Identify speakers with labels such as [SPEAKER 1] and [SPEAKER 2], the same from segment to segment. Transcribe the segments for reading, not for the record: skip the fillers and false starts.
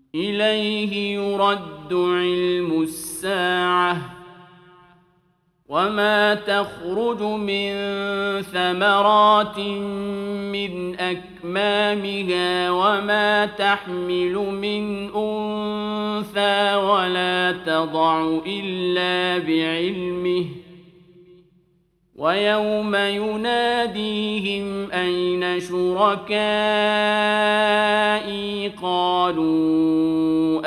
[SPEAKER 1] إليه يرد علم الساعة وما تخرج من ثمرات من أكمامها وما تحمل من أنثى ولا تضع إلا بعلمه ويوم يناديهم أين شركائي قالوا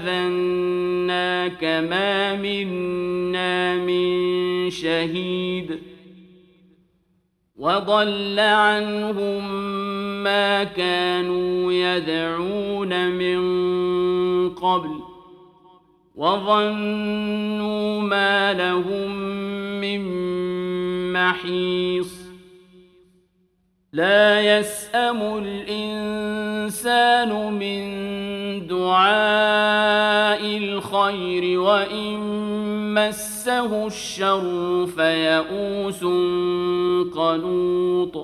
[SPEAKER 1] آذناك ما منا من شهيد وضل عنهم ما كانوا يدعون من قبل وظنوا ما لهم من محيص لا يسأم الإنسان من دعاء الخير وإن مسه الشر فيئوس قنوط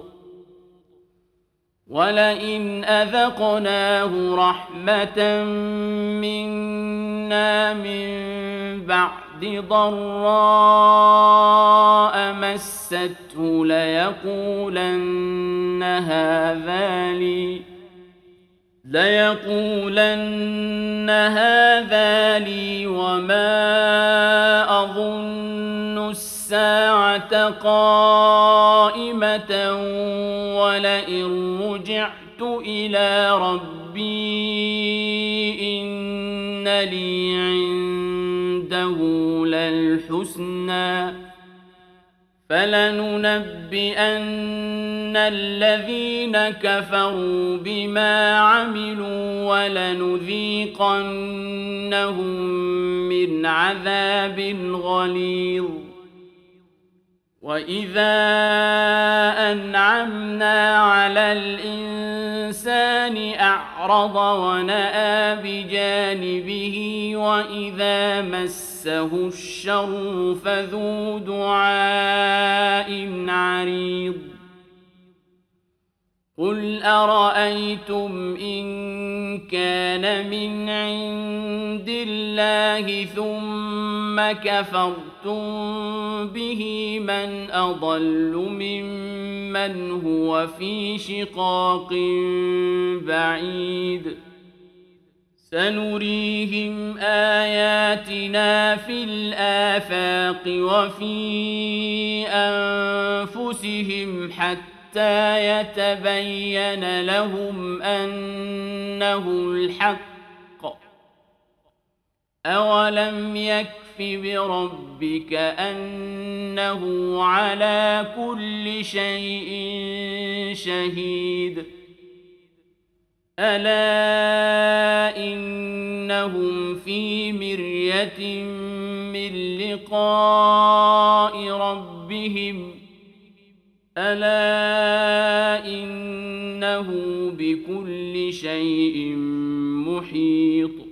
[SPEAKER 1] ولئن أذقناه رحمة منا من بعد ضراء مسته ليقولن هذا لي وما أظن الساعة قائمة ولئن رجعت إلى ربي إن لي عنده للحسنى فلننبئن الذين كفروا بما عملوا ولنذيقنهم من عذاب غليظ وإذا أنعمنا على الإنسان أعرض ونأى بجانبه وإذا مسه الشر فذو دعاء عريض قل أرأيتم إن كان من عند الله ثم كفرتم به من أضل ممن هو في شقاق بعيد سنريهم آياتنا في الآفاق وفي أنفسهم حتى يتبين لهم أنه الحق أولم يكف بربك أنه على كل شيء شهيد ألا إنهم في مرية من لقاء ربهم ألا إنه بكل شيء محيط